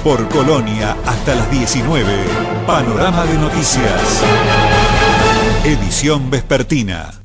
Por Colonia hasta las 19. Panorama de noticias. Edición vespertina.